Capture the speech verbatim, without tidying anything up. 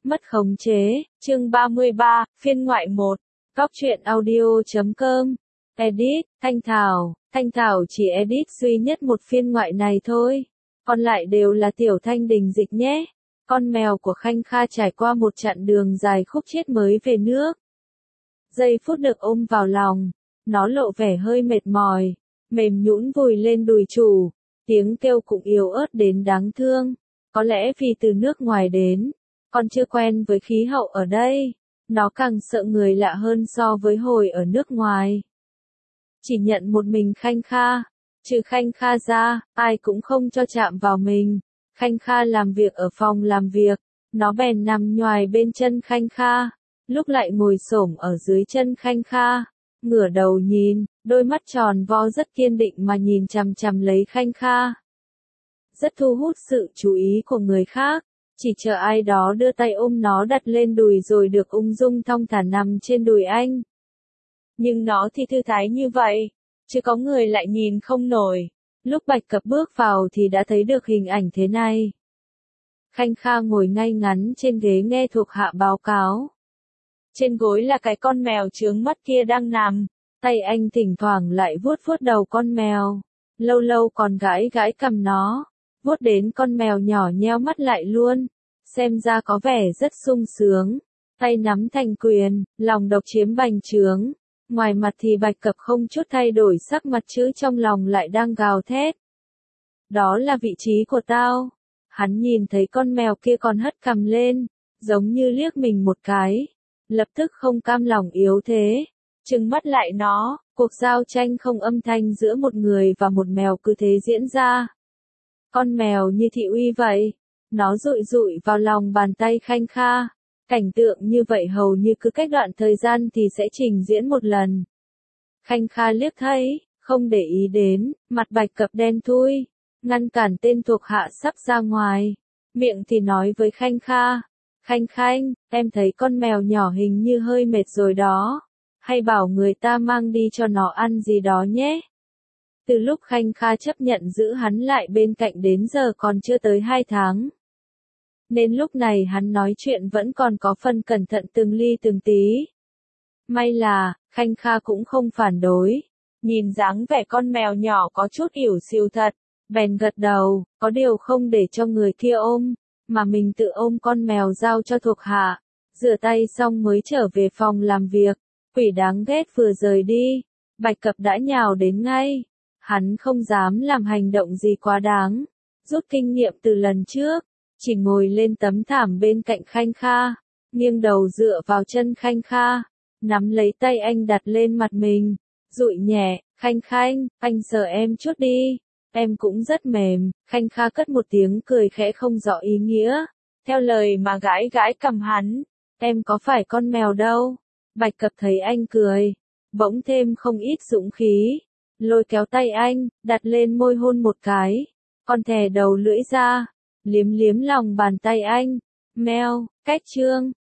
Mất khống chế, chương ba mươi ba, phiên ngoại một, góc truyện audio chấm com, edit, Thanh Thảo, Thanh Thảo chỉ edit duy nhất một phiên ngoại này thôi, còn lại đều là Tiểu Thanh Đình dịch nhé. Con mèo của Khanh Kha trải qua một chặng đường dài khúc chiết mới về nước. Giây phút được ôm vào lòng, nó lộ vẻ hơi mệt mỏi, mềm nhũn vùi lên đùi chủ, tiếng kêu cũng yếu ớt đến đáng thương, có lẽ vì từ nước ngoài đến. Còn chưa quen với khí hậu ở đây, nó càng sợ người lạ hơn so với hồi ở nước ngoài. Chỉ nhận một mình Khanh Kha, trừ Khanh Kha ra, ai cũng không cho chạm vào mình. Khanh Kha làm việc ở phòng làm việc, nó bèn nằm nhoài bên chân Khanh Kha, lúc lại ngồi xổm ở dưới chân Khanh Kha, ngửa đầu nhìn, đôi mắt tròn vo rất kiên định mà nhìn chằm chằm lấy Khanh Kha. Rất thu hút sự chú ý của người khác. Chỉ chờ ai đó đưa tay ôm nó đặt lên đùi rồi được ung dung thong thả nằm trên đùi anh. Nhưng nó thì thư thái như vậy, chứ có người lại nhìn không nổi. Lúc Bạch Cập bước vào thì đã thấy được hình ảnh thế này. Khanh Kha ngồi ngay ngắn trên ghế nghe thuộc hạ báo cáo. Trên gối là cái con mèo chướng mắt kia đang nằm, tay anh thỉnh thoảng lại vuốt vuốt đầu con mèo, lâu lâu còn gãi gãi cằm nó. Vuốt đến con mèo nhỏ nheo mắt lại luôn, xem ra có vẻ rất sung sướng, tay nắm thành quyền, lòng độc chiếm bành trướng, ngoài mặt thì Bạch Cập không chút thay đổi sắc mặt chứ trong lòng lại đang gào thét. Đó là vị trí của tao. Hắn nhìn thấy con mèo kia còn hất cằm lên, giống như liếc mình một cái, lập tức không cam lòng yếu thế, trừng mắt lại nó, cuộc giao tranh không âm thanh giữa một người và một mèo cứ thế diễn ra. Con mèo như thị uy vậy, nó dụi dụi vào lòng bàn tay Khanh Kha, cảnh tượng như vậy hầu như cứ cách đoạn thời gian thì sẽ trình diễn một lần. Khanh Kha liếc thấy, không để ý đến, mặt Bạch Cập đen thui, ngăn cản tên thuộc hạ sắp ra ngoài, miệng thì nói với Khanh Kha, Khanh Khanh, em thấy con mèo nhỏ hình như hơi mệt rồi đó, hay bảo người ta mang đi cho nó ăn gì đó nhé. Từ lúc Khanh Kha chấp nhận giữ hắn lại bên cạnh đến giờ còn chưa tới hai tháng. Nên lúc này hắn nói chuyện vẫn còn có phần cẩn thận từng ly từng tí. May là, Khanh Kha cũng không phản đối. Nhìn dáng vẻ con mèo nhỏ có chút ỉu xìu thật, bèn gật đầu, có điều không để cho người kia ôm, mà mình tự ôm con mèo giao cho thuộc hạ. Rửa tay xong mới trở về phòng làm việc, quỷ đáng ghét vừa rời đi, Bạch Cập đã nhào đến ngay. Hắn không dám làm hành động gì quá đáng, rút kinh nghiệm từ lần trước, chỉ ngồi lên tấm thảm bên cạnh Khanh Kha, nghiêng đầu dựa vào chân Khanh Kha, nắm lấy tay anh đặt lên mặt mình, dụi nhẹ, Khanh Khanh, anh sờ em chút đi, em cũng rất mềm. Khanh Kha cất một tiếng cười khẽ không rõ ý nghĩa, theo lời mà gãi gãi cằm hắn, em có phải con mèo đâu. Bạch Cập thấy anh cười, bỗng thêm không ít dũng khí. Lôi kéo tay anh, đặt lên môi hôn một cái, còn thè đầu lưỡi ra, liếm liếm lòng bàn tay anh, meo, cách trương,